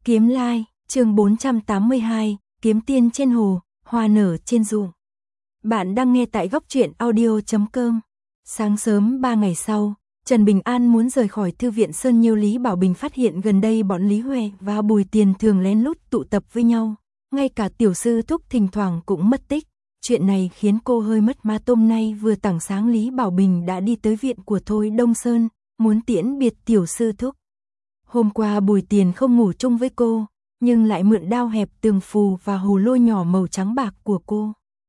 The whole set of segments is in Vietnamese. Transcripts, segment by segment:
Kiếm Lai, chương 482, Kiếm Tiên trên hồ, hoa nở trên ruộng. Bạn đang nghe tại góc truyện audio.com. Sáng sớm 3 ngày sau, Trần Bình An muốn rời khỏi thư viện Sơn Nhiêu. Lý Bảo Bình phát hiện gần đây bọn Lý Huệ và Bùi Tiền thường lén lút tụ tập với nhau, ngay cả tiểu sư thúc thỉnh thoảng cũng mất tích. Chuyện này khiến cô hơi mất mát. Hôm nay vừa tảng sáng Lý Bảo Bình đã đi tới viện của Thôi Đông Sơn, muốn tiễn biệt tiểu sư thúc. Hôm qua Bùi Tiền không ngủ chung với cô, nhưng lại mượn đao hẹp, tường phù và hồ lô nhỏ màu trắng bạc của cô.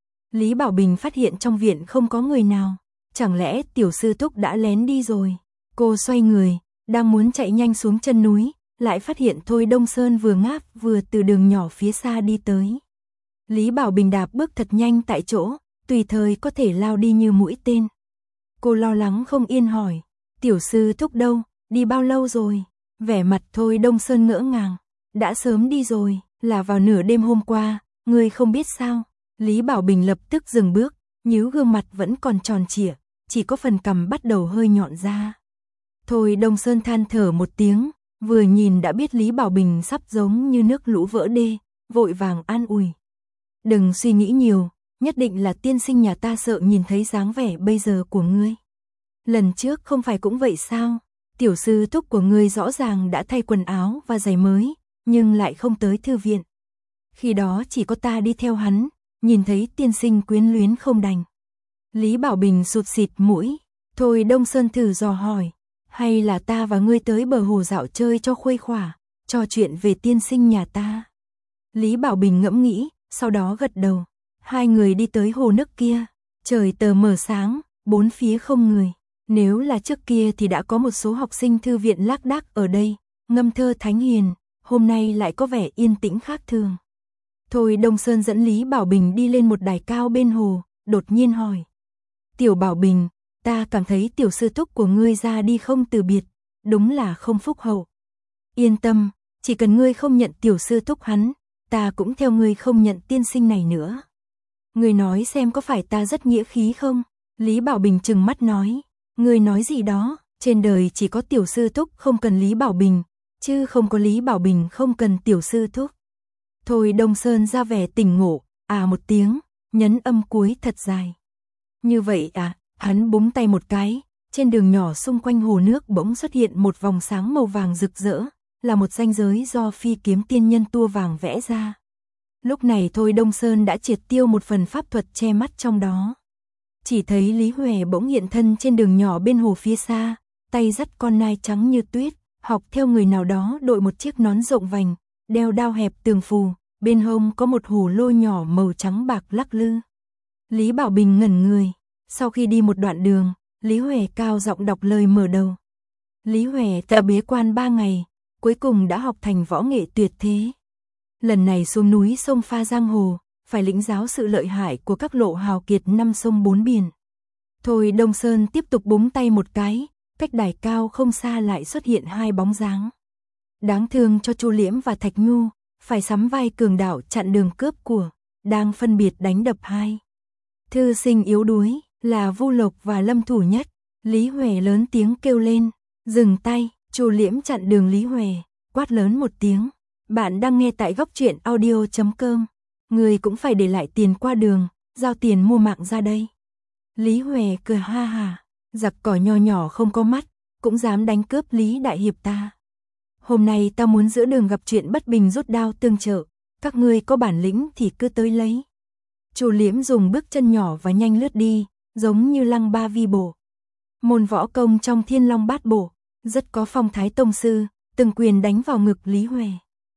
Lý Bảo Bình phát hiện trong viện không có người nào, chẳng lẽ tiểu sư thúc đã lén đi rồi. Cô xoay người, đang muốn chạy nhanh xuống chân núi, lại phát hiện Thôi Đông Sơn vừa ngáp vừa từ đường nhỏ phía xa đi tới. Lý Bảo Bình đạp bước thật nhanh tại chỗ, tùy thời có thể lao đi như mũi tên. Cô lo lắng không yên hỏi, tiểu sư thúc đâu, đi bao lâu rồi? Vẻ mặt Thôi Đông Sơn ngỡ ngàng, đã sớm đi rồi, là vào nửa đêm hôm qua, ngươi không biết sao? Lý Bảo Bình lập tức dừng bước, nhíu gương mặt vẫn còn tròn trịa, chỉ có phần cằm bắt đầu hơi nhọn ra. Thôi Đông Sơn than thở một tiếng, vừa nhìn đã biết Lý Bảo Bình sắp giống như nước lũ vỡ đê, vội vàng an ủi. Đừng suy nghĩ nhiều, nhất định là tiên sinh nhà ta sợ nhìn thấy dáng vẻ bây giờ của ngươi. Lần trước không phải cũng vậy sao? Tiểu sư thúc của ngươi rõ ràng đã thay quần áo và giày mới, nhưng lại không tới thư viện. Khi đó chỉ có ta đi theo hắn, nhìn thấy tiên sinh quyến luyến không đành. Lý Bảo Bình sụt sịt mũi, Thôi Đông Sơn thử dò hỏi, hay là ta và ngươi tới bờ hồ dạo chơi cho khuây khỏa, trò chuyện về tiên sinh nhà ta. Lý Bảo Bình ngẫm nghĩ, sau đó gật đầu. Hai người đi tới hồ nước kia, trời tờ mờ sáng, bốn phía không người. Nếu là trước kia thì đã có một số học sinh thư viện lác đác ở đây, ngâm thơ thánh hiền, hôm nay lại có vẻ yên tĩnh khác thường. Thôi Đông Sơn dẫn Lý Bảo Bình đi lên một đài cao bên hồ, đột nhiên hỏi. Tiểu Bảo Bình, ta cảm thấy tiểu sư thúc của ngươi ra đi không từ biệt, đúng là không phúc hậu. Yên tâm, chỉ cần ngươi không nhận tiểu sư thúc hắn, ta cũng theo ngươi không nhận tiên sinh này nữa. Ngươi nói xem có phải ta rất nghĩa khí không? Lý Bảo Bình trừng mắt nói. Ngươi nói gì đó, trên đời chỉ có tiểu sư thúc không cần Lý Bảo Bình, chứ không có Lý Bảo Bình không cần tiểu sư thúc. Thôi Đông Sơn ra vẻ tỉnh ngộ, một tiếng, nhấn âm cuối thật dài. Như vậy hắn búng tay một cái, trên đường nhỏ xung quanh hồ nước bỗng xuất hiện một vòng sáng màu vàng rực rỡ, là một ranh giới do phi kiếm tiên nhân tua vàng vẽ ra. Lúc này Thôi Đông Sơn đã triệt tiêu một phần pháp thuật che mắt trong đó. Chỉ thấy Lý Huệ bỗng hiện thân trên đường nhỏ bên hồ phía xa, tay dắt con nai trắng như tuyết, học theo người nào đó đội một chiếc nón rộng vành, đeo đao hẹp tường phù, bên hông có một hồ lô nhỏ màu trắng bạc lắc lư. Lý Bảo Bình ngẩn người, sau khi đi một đoạn đường, Lý Huệ cao giọng đọc lời mở đầu. Lý Huệ đã bế quan 3 ngày, cuối cùng đã học thành võ nghệ tuyệt thế. Lần này xuống núi sông pha giang hồ, phải lĩnh giáo sự lợi hại của các lộ hào kiệt năm sông bốn biển. Thôi Đông Sơn tiếp tục búng tay một cái, cách đài cao không xa lại xuất hiện hai bóng dáng. Đáng thương cho Chu Liễm và Thạch Nhu, phải sắm vai cường đạo chặn đường cướp của, đang phân biệt đánh đập hai thư sinh yếu đuối, là Vu Lộc và Lâm Thủ Nhất. Lý Huệ lớn tiếng kêu lên, dừng tay. Chu Liễm chặn đường Lý Huệ, quát lớn một tiếng. Bạn đang nghe tại góc truyện audio.com. Người cũng phải để lại tiền qua đường, giao tiền mua mạng ra đây. Lý Huệ cười ha ha, giặc cỏ nho nhỏ không có mắt, cũng dám đánh cướp Lý đại hiệp ta. Hôm nay ta muốn giữa đường gặp chuyện bất bình rút đao tương trợ, các ngươi có bản lĩnh thì cứ tới lấy. Chu Liễm dùng bước chân nhỏ và nhanh lướt đi, giống như lăng ba vi bổ. Môn võ công trong Thiên Long Bát Bộ, rất có phong thái tông sư, từng quyền đánh vào ngực Lý Huệ.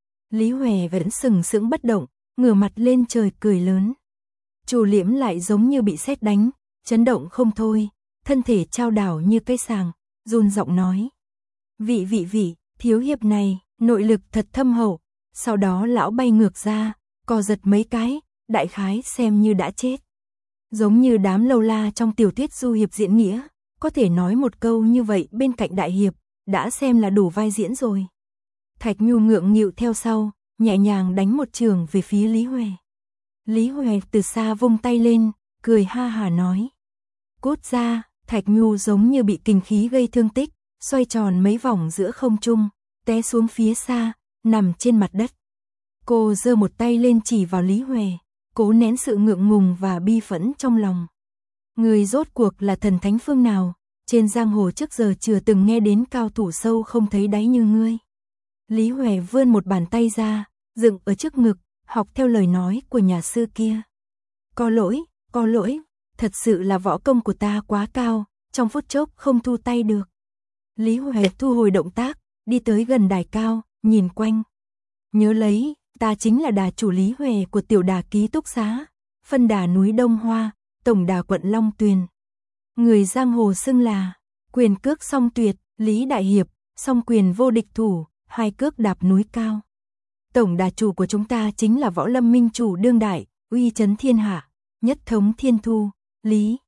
Lý Huệ vẫn sừng sững bất động, ngửa mặt lên trời cười lớn. Chu Liễm lại giống như bị sét đánh, chấn động không thôi, thân thể chao đảo như cây sàng, run giọng nói. Vị, thiếu hiệp này, nội lực thật thâm hậu. Sau đó lão bay ngược ra, co giật mấy cái, đại khái xem như đã chết. Giống như đám lâu la trong tiểu thuyết du hiệp diễn nghĩa, có thể nói một câu như vậy bên cạnh đại hiệp, đã xem là đủ vai diễn rồi. Thạch Nhu ngượng nghịu theo sau, nhẹ nhàng đánh một trường về phía Lý Huệ. Lý Huệ từ xa vung tay lên, cười ha hả nói. Cút ra. Thạch Nhu giống như bị kình khí gây thương tích, xoay tròn mấy vòng giữa không trung, té xuống phía xa, nằm trên mặt đất. Cô giơ một tay lên chỉ vào Lý Huệ, cố nén sự ngượng ngùng và bi phẫn trong lòng. Người rốt cuộc là thần thánh phương nào, trên giang hồ trước giờ chưa từng nghe đến cao thủ sâu không thấy đáy như ngươi. Lý Huệ vươn một bàn tay ra, dựng ở trước ngực, học theo lời nói của nhà sư kia. Có lỗi, thật sự là võ công của ta quá cao, trong phút chốc không thu tay được. Lý Huệ thu hồi động tác, đi tới gần đài cao, nhìn quanh. Nhớ lấy, ta chính là đà chủ Lý Huệ của tiểu đà ký túc xá, phân đà núi Đông Hoa, tổng đà quận Long Tuyền. Người giang hồ xưng là quyền cước song tuyệt, Lý Đại Hiệp, song quyền vô địch thủ, hai cước đạp núi cao. Tổng đà chủ của chúng ta chính là võ lâm minh chủ đương đại, uy chấn thiên hạ, nhất thống thiên thu, Lý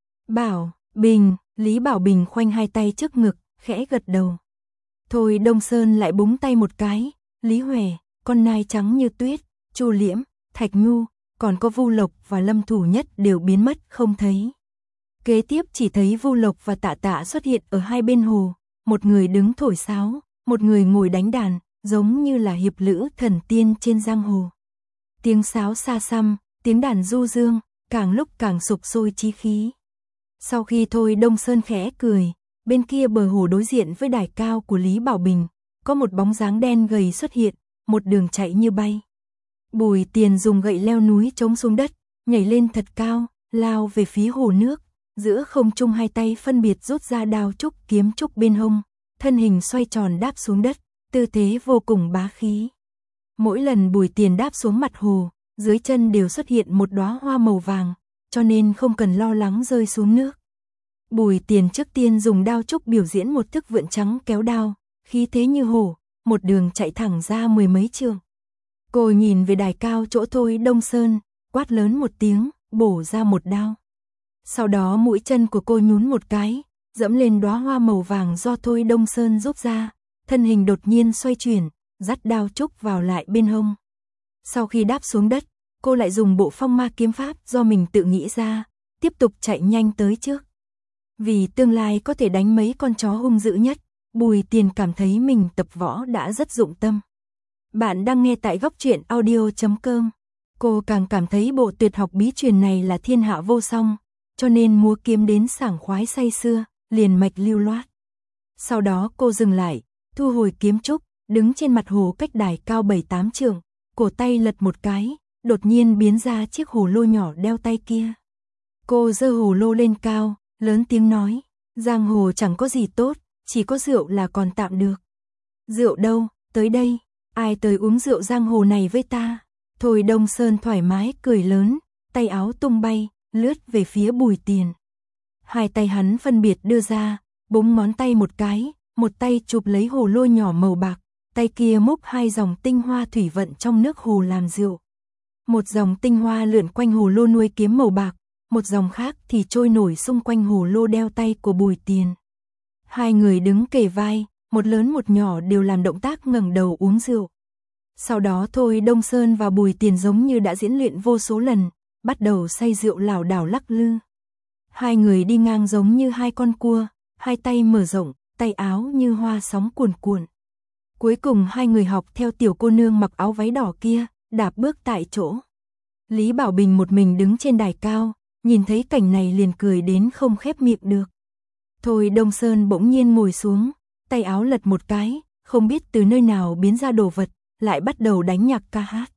Bảo Bình. Lý Bảo Bình khoanh hai tay trước ngực, khẽ gật đầu. Thôi Đông Sơn lại búng tay một cái, Lý Huệ, con nai trắng như tuyết, Chu Liễm, Thạch Nhu, còn có Vu Lộc và Lâm Thủ Nhất đều biến mất không thấy. Kế tiếp chỉ thấy Vu Lộc và Tạ Tạ xuất hiện ở hai bên hồ, một người đứng thổi sáo, một người ngồi đánh đàn, giống như là hiệp lữ thần tiên trên giang hồ. Tiếng sáo xa xăm, tiếng đàn du dương, càng lúc càng sục sôi chí khí. Sau khi Thôi Đông Sơn khẽ cười, bên kia bờ hồ đối diện với đài cao của Lý Bảo Bình, có một bóng dáng đen gầy xuất hiện, một đường chạy như bay. Bùi Tiền dùng gậy leo núi chống xuống đất, nhảy lên thật cao, lao về phía hồ nước, giữa không trung hai tay phân biệt rút ra đao trúc kiếm trúc bên hông, thân hình xoay tròn đáp xuống đất, tư thế vô cùng bá khí. Mỗi lần Bùi Tiền đáp xuống mặt hồ, dưới chân đều xuất hiện một đóa hoa màu vàng, cho nên không cần lo lắng rơi xuống nước. Bùi Tiền trước tiên dùng đao trúc biểu diễn một thức vượn trắng kéo đao, khí thế như hổ, một đường chạy thẳng ra mười mấy trượng. Cô nhìn về đài cao chỗ Thôi Đông Sơn, quát lớn một tiếng, bổ ra một đao. Sau đó mũi chân của cô nhún một cái, dẫm lên đóa hoa màu vàng do Thôi Đông Sơn rút ra, thân hình đột nhiên xoay chuyển, dắt đao trúc vào lại bên hông. Sau khi đáp xuống đất, cô lại dùng bộ phong ma kiếm pháp do mình tự nghĩ ra, tiếp tục chạy nhanh tới trước. Vì tương lai có thể đánh mấy con chó hung dữ nhất, Bùi Tiền cảm thấy mình tập võ đã rất dụng tâm. Bạn đang nghe tại Góc Truyện Audio.com. Cô càng cảm thấy bộ tuyệt học bí truyền này là thiên hạ vô song, cho nên múa kiếm đến sảng khoái say sưa, liền mạch lưu loát. Sau đó cô dừng lại, thu hồi kiếm trúc, đứng trên mặt hồ cách đài cao 7-8 trượng, cổ tay lật một cái, đột nhiên biến ra chiếc hồ lô nhỏ đeo tay kia. Cô giơ hồ lô lên cao, lớn tiếng nói, giang hồ chẳng có gì tốt, chỉ có rượu là còn tạm được. Rượu đâu, tới đây, ai tới uống rượu giang hồ này với ta? Thôi Đông Sơn thoải mái cười lớn, tay áo tung bay, lướt về phía Bùi Tiền. Hai tay hắn phân biệt đưa ra, búng ngón tay một cái, một tay chụp lấy hồ lô nhỏ màu bạc, tay kia múc hai dòng tinh hoa thủy vận trong nước hồ làm rượu. Một dòng tinh hoa lượn quanh hồ lô nuôi kiếm màu bạc, một dòng khác thì trôi nổi xung quanh hồ lô đeo tay của Bùi Tiền. Hai người đứng kề vai, một lớn một nhỏ đều làm động tác ngẩng đầu uống rượu. Sau đó Thôi Đông Sơn và Bùi Tiền giống như đã diễn luyện vô số lần, bắt đầu say rượu lảo đảo lắc lư. Hai người đi ngang giống như hai con cua, hai tay mở rộng, tay áo như hoa sóng cuồn cuộn. Cuối cùng hai người học theo tiểu cô nương mặc áo váy đỏ kia, đạp bước tại chỗ. Lý Bảo Bình một mình đứng trên đài cao, nhìn thấy cảnh này liền cười đến không khép miệng được. Thôi Đông Sơn bỗng nhiên ngồi xuống, tay áo lật một cái, không biết từ nơi nào biến ra đồ vật, lại bắt đầu đánh nhạc ca hát.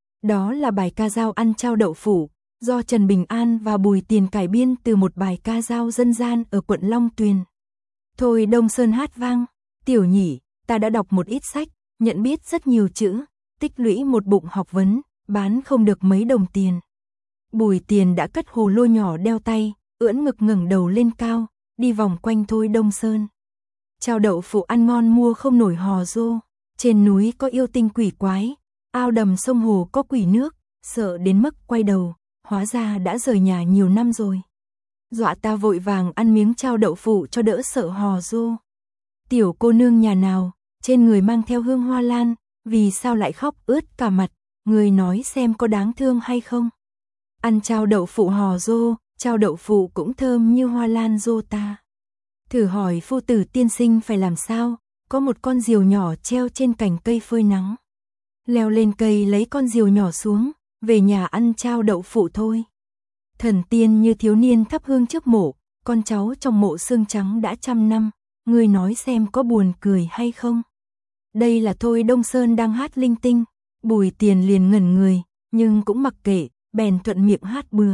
Đó là bài ca dao ăn trao đậu phủ, do Trần Bình An và Bùi Tiền cải biên từ một bài ca dao dân gian ở quận Long Tuyền. Thôi Đông Sơn hát vang, tiểu nhỉ, ta đã đọc một ít sách, nhận biết rất nhiều chữ, tích lũy một bụng học vấn, bán không được mấy đồng tiền. Bùi Tiền đã cất hồ lô nhỏ đeo tay, ưỡn ngực ngẩng đầu lên cao, đi vòng quanh Thôi Đông Sơn. Trao đậu phụ ăn ngon mua không nổi hò rô, trên núi có yêu tinh quỷ quái, ao đầm sông hồ có quỷ nước, sợ đến mức quay đầu, hóa ra đã rời nhà nhiều năm rồi. Dọa ta vội vàng ăn miếng trao đậu phụ cho đỡ sợ hò rô. Tiểu cô nương nhà nào, trên người mang theo hương hoa lan, vì sao lại khóc ướt cả mặt, người nói xem có đáng thương hay không? Ăn trao đậu phụ hò rô, trao đậu phụ cũng thơm như hoa lan rô ta. Thử hỏi phu tử tiên sinh phải làm sao, có một con diều nhỏ treo trên cành cây phơi nắng. Leo lên cây lấy con diều nhỏ xuống, về nhà ăn chao đậu phụ thôi. Thần tiên như thiếu niên thắp hương trước mộ, con cháu trong mộ xương trắng đã 100 năm, ngươi nói xem có buồn cười hay không? Đây là Thôi Đông Sơn đang hát linh tinh, Bùi Tiền liền ngẩn người, nhưng cũng mặc kệ, bèn thuận miệng hát bừa.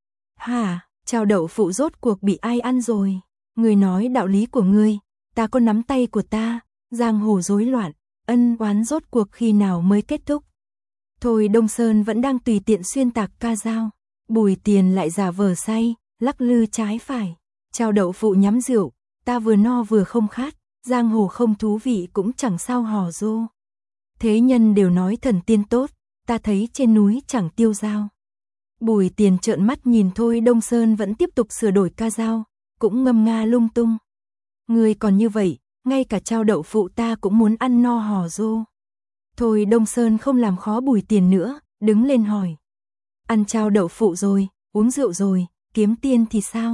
Hả, chao đậu phụ rốt cuộc bị ai ăn rồi? Ngươi nói đạo lý của ngươi, ta có nắm tay của ta, giang hồ rối loạn, ân oán rốt cuộc khi nào mới kết thúc? Thôi Đông Sơn vẫn đang tùy tiện xuyên tạc ca dao, Bùi Tiền lại giả vờ say, lắc lư trái phải. Chao đậu phụ nhắm rượu, ta vừa no vừa không khát, giang hồ không thú vị cũng chẳng sao hò rô. Thế nhân đều nói thần tiên tốt, ta thấy trên núi chẳng tiêu dao. Bùi Tiền trợn mắt nhìn Thôi Đông Sơn vẫn tiếp tục sửa đổi ca dao, cũng ngâm nga lung tung. Ngươi còn như vậy, ngay cả chao đậu phụ ta cũng muốn ăn no hò rô. Thôi Đông Sơn không làm khó Bùi Tiền nữa, đứng lên hỏi. Ăn chao đậu phụ rồi, uống rượu rồi, kiếm tiên thì sao?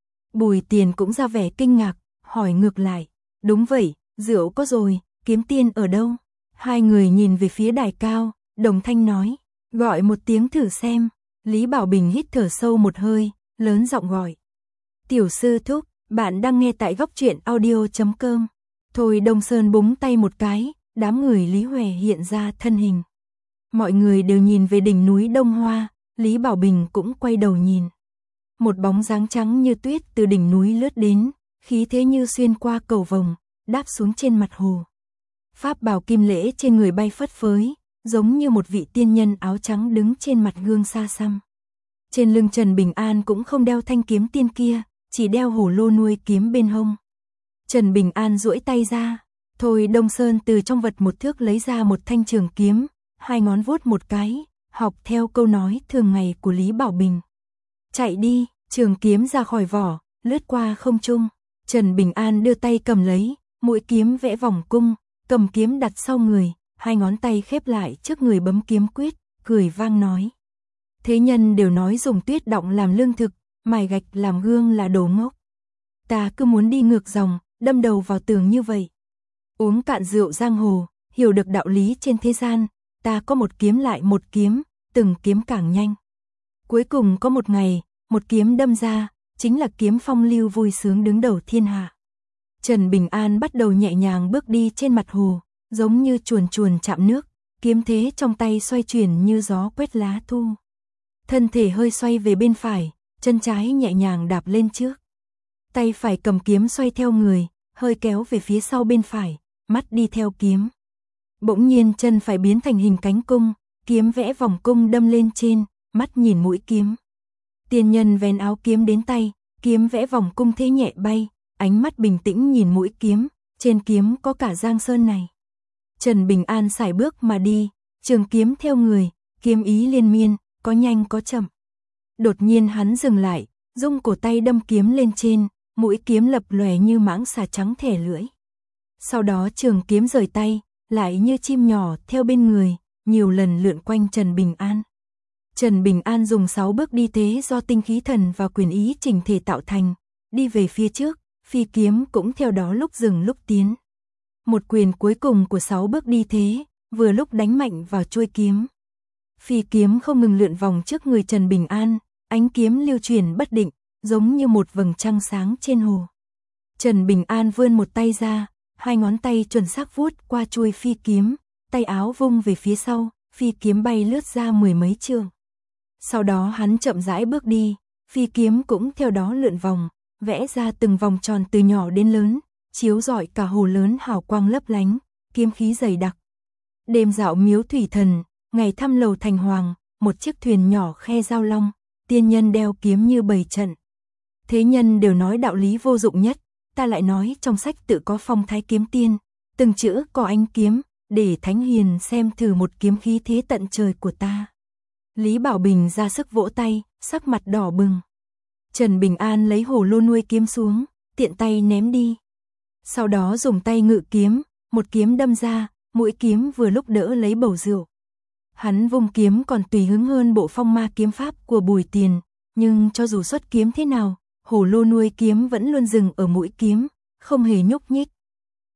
Bùi Tiền cũng ra vẻ kinh ngạc, hỏi ngược lại. Đúng vậy, rượu có rồi, kiếm tiên ở đâu? Hai người nhìn về phía đài cao, đồng thanh nói. Gọi một tiếng thử xem. Lý Bảo Bình hít thở sâu một hơi, lớn giọng gọi. Tiểu sư thúc, bạn đang nghe tại góc truyện audio.com. Thôi Đông Sơn búng tay một cái, đám người Lý Huệ hiện ra thân hình. Mọi người đều nhìn về đỉnh núi Đông Hoa, Lý Bảo Bình cũng quay đầu nhìn. Một bóng dáng trắng như tuyết từ đỉnh núi lướt đến, khí thế như xuyên qua cầu vồng, đáp xuống trên mặt hồ. Pháp bào kim lễ trên người bay phất phới, giống như một vị tiên nhân áo trắng đứng trên mặt gương xa xăm. Trên lưng Trần Bình An cũng không đeo thanh kiếm tiên kia, chỉ đeo hổ lô nuôi kiếm bên hông. Trần Bình An duỗi tay ra, Thôi Đông Sơn từ trong vật một thước lấy ra một thanh trường kiếm, hai ngón vuốt một cái, học theo câu nói thường ngày của Lý Bảo Bình. Chạy đi, trường kiếm ra khỏi vỏ, lướt qua không trung. Trần Bình An đưa tay cầm lấy, mũi kiếm vẽ vòng cung, cầm kiếm đặt sau người, hai ngón tay khép lại trước người bấm kiếm quyết, cười vang nói. Thế nhân đều nói dùng tuyết động làm lương thực, mài gạch làm gương là đồ ngốc. Ta cứ muốn đi ngược dòng, đâm đầu vào tường như vậy. Uống cạn rượu giang hồ, hiểu được đạo lý trên thế gian, ta có một kiếm lại một kiếm, từng kiếm càng nhanh. Cuối cùng có một ngày, một kiếm đâm ra, chính là kiếm phong lưu vui sướng đứng đầu thiên hạ. Trần Bình An bắt đầu nhẹ nhàng bước đi trên mặt hồ, giống như chuồn chuồn chạm nước, kiếm thế trong tay xoay chuyển như gió quét lá thu. Thân thể hơi xoay về bên phải, chân trái nhẹ nhàng đạp lên trước. Tay phải cầm kiếm xoay theo người, hơi kéo về phía sau bên phải, mắt đi theo kiếm. Bỗng nhiên chân phải biến thành hình cánh cung, kiếm vẽ vòng cung đâm lên trên, mắt nhìn mũi kiếm. Tiên nhân vén áo kiếm đến tay, kiếm vẽ vòng cung thế nhẹ bay, ánh mắt bình tĩnh nhìn mũi kiếm, trên kiếm có cả giang sơn này. Trần Bình An sải bước mà đi, trường kiếm theo người, kiếm ý liên miên, có nhanh có chậm. Đột nhiên hắn dừng lại, rung cổ tay đâm kiếm lên trên, mũi kiếm lập lòe như mãng xà trắng thẻ lưỡi. Sau đó trường kiếm rời tay, lại như chim nhỏ theo bên người, nhiều lần lượn quanh Trần Bình An. Trần Bình An dùng 6 bước đi thế do tinh khí thần và quyền ý chỉnh thể tạo thành, đi về phía trước, phi kiếm cũng theo đó lúc dừng lúc tiến. Một quyền cuối cùng của 6 bước đi thế, vừa lúc đánh mạnh vào chuôi kiếm. Phi kiếm không ngừng lượn vòng trước người Trần Bình An, ánh kiếm lưu chuyển bất định, giống như một vầng trăng sáng trên hồ. Trần Bình An vươn một tay ra, hai ngón tay chuẩn xác vuốt qua chuôi phi kiếm, tay áo vung về phía sau, phi kiếm bay lướt ra 10 mấy trượng. Sau đó hắn chậm rãi bước đi, phi kiếm cũng theo đó lượn vòng, vẽ ra từng vòng tròn từ nhỏ đến lớn, chiếu rọi cả hồ lớn hào quang lấp lánh, kiếm khí dày đặc. Đêm dạo miếu thủy thần, ngày thăm lầu thành hoàng, một chiếc thuyền nhỏ khe giao long, tiên nhân đeo kiếm như bầy trận. Thế nhân đều nói đạo lý vô dụng nhất, ta lại nói trong sách tự có phong thái kiếm tiên, từng chữ có ánh kiếm, để thánh hiền xem thử một kiếm khí thế tận trời của ta. Lý Bảo Bình ra sức vỗ tay, sắc mặt đỏ bừng. Trần Bình An lấy hổ lô nuôi kiếm xuống, tiện tay ném đi. Sau đó dùng tay ngự kiếm, một kiếm đâm ra, mũi kiếm vừa lúc đỡ lấy bầu rượu. Hắn vung kiếm còn tùy hứng hơn bộ phong ma kiếm pháp của Bùi Tiền, nhưng cho dù xuất kiếm thế nào, hổ lô nuôi kiếm vẫn luôn dừng ở mũi kiếm, không hề nhúc nhích.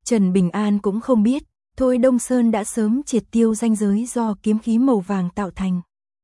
Trần Bình An cũng không biết, Thôi Đông Sơn đã sớm triệt tiêu ranh giới do kiếm khí màu vàng tạo thành.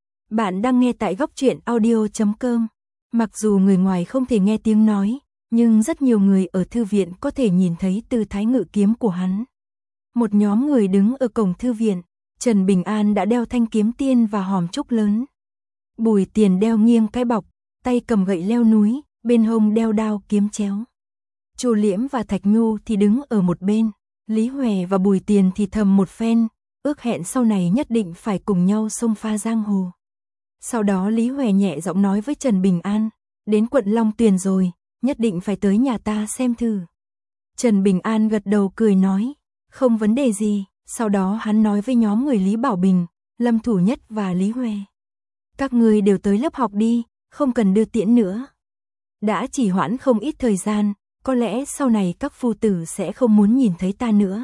Bạn đang nghe tại góc truyện audio.com. Mặc dù người ngoài không thể nghe tiếng nói, nhưng rất nhiều người ở thư viện có thể nhìn thấy tư thái ngự kiếm của hắn. Một nhóm người đứng ở cổng thư viện, Trần Bình An đã đeo thanh kiếm tiên và hòm trúc lớn. Bùi Tiền đeo nghiêng cái bọc, tay cầm gậy leo núi, bên hông đeo đao kiếm chéo. Chu Liễm và Thạch Nhu thì đứng ở một bên, Lý Hòe và Bùi Tiền thì thầm một phen, ước hẹn sau này nhất định phải cùng nhau xông pha giang hồ. Sau đó Lý Hòe nhẹ giọng nói với Trần Bình An, đến quận Long Tuyền rồi, nhất định phải tới nhà ta xem thử. Trần Bình An gật đầu cười nói, không vấn đề gì, sau đó hắn nói với nhóm người Lý Bảo Bình, Lâm Thủ Nhất và Lý Hòe. Các người đều tới lớp học đi, không cần đưa tiễn nữa. Đã chỉ hoãn không ít thời gian, có lẽ sau này các phu tử sẽ không muốn nhìn thấy ta nữa.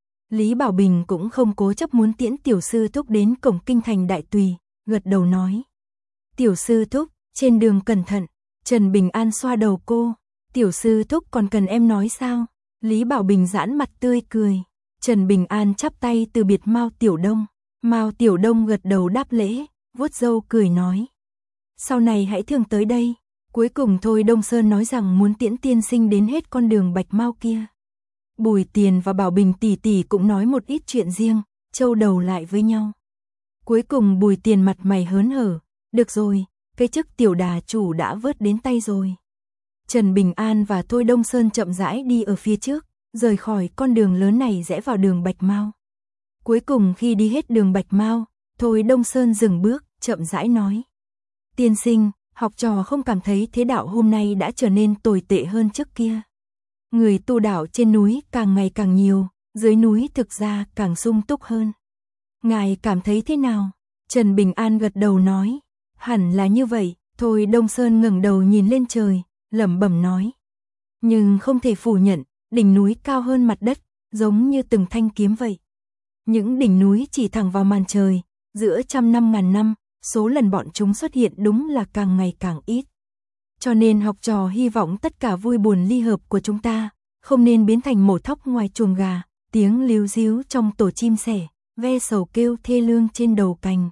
Lý Bảo Bình cũng không cố chấp muốn tiễn tiểu sư thúc đến cổng kinh thành Đại Tùy, gật đầu nói. Tiểu sư thúc, trên đường cẩn thận. Trần Bình An xoa đầu cô, tiểu sư thúc còn cần em nói sao? Lý Bảo Bình giãn mặt tươi cười. Trần Bình An chắp tay từ biệt Mao Tiểu Đông. Mao Tiểu Đông gật đầu đáp lễ, vuốt râu cười nói. Sau này hãy thường tới đây. Cuối cùng Thôi Đông Sơn nói rằng muốn tiễn tiên sinh đến hết con đường Bạch Mao kia. Bùi Tiền và Bảo Bình tỷ tỷ cũng nói một ít chuyện riêng, trâu đầu lại với nhau. Cuối cùng Bùi Tiền mặt mày hớn hở, được rồi, cái chức tiểu đà chủ đã vớt đến tay rồi. Trần Bình An và Thôi Đông Sơn chậm rãi đi ở phía trước, rời khỏi con đường lớn này rẽ vào đường Bạch Mao. Cuối cùng khi đi hết đường Bạch Mao, Thôi Đông Sơn dừng bước, chậm rãi nói. Tiên sinh, học trò không cảm thấy thế đạo hôm nay đã trở nên tồi tệ hơn trước kia. Người tu đạo trên núi càng ngày càng nhiều, dưới núi thực ra càng sung túc hơn. Ngài cảm thấy thế nào? Trần Bình An gật đầu nói. Hẳn là như vậy. Thôi Đông Sơn ngẩng đầu nhìn lên trời, lẩm bẩm nói. Nhưng không thể phủ nhận, đỉnh núi cao hơn mặt đất, giống như từng thanh kiếm vậy. Những đỉnh núi chỉ thẳng vào màn trời, giữa trăm năm ngàn năm, số lần bọn chúng xuất hiện đúng là càng ngày càng ít. Cho nên học trò hy vọng tất cả vui buồn ly hợp của chúng ta, không nên biến thành mổ thóc ngoài chuồng gà, tiếng líu ríu trong tổ chim sẻ, ve sầu kêu thê lương trên đầu cành.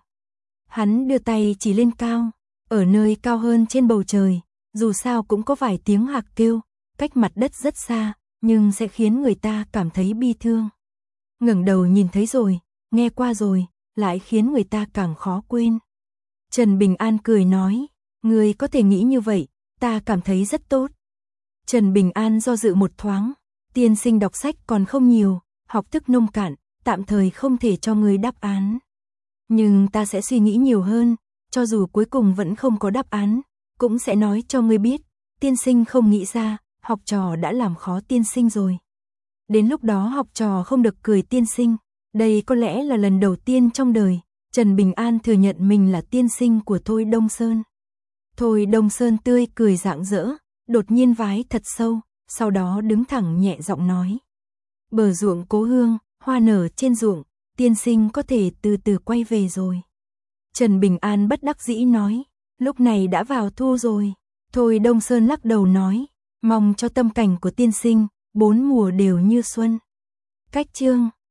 Hắn đưa tay chỉ lên cao, ở nơi cao hơn trên bầu trời, dù sao cũng có vài tiếng hạc kêu, cách mặt đất rất xa, nhưng sẽ khiến người ta cảm thấy bi thương. Ngẩng đầu nhìn thấy rồi, nghe qua rồi, lại khiến người ta càng khó quên. Trần Bình An cười nói, người có thể nghĩ như vậy, ta cảm thấy rất tốt. Trần Bình An do dự một thoáng, tiên sinh đọc sách còn không nhiều, học thức nông cạn, tạm thời không thể cho người đáp án. Nhưng ta sẽ suy nghĩ nhiều hơn, cho dù cuối cùng vẫn không có đáp án, cũng sẽ nói cho ngươi biết, tiên sinh không nghĩ ra, học trò đã làm khó tiên sinh rồi. Đến lúc đó học trò không được cười tiên sinh, đây có lẽ là lần đầu tiên trong đời, Trần Bình An thừa nhận mình là tiên sinh của Thôi Đông Sơn. Thôi Đông Sơn tươi cười rạng rỡ, đột nhiên vái thật sâu, sau đó đứng thẳng nhẹ giọng nói. Bờ ruộng cố hương, hoa nở trên ruộng, tiên sinh có thể từ từ quay về rồi. Trần Bình An bất đắc dĩ nói, lúc này đã vào thu rồi. Thôi Đông Sơn lắc đầu nói, mong cho tâm cảnh của tiên sinh, 4 mùa đều như xuân. Cách chương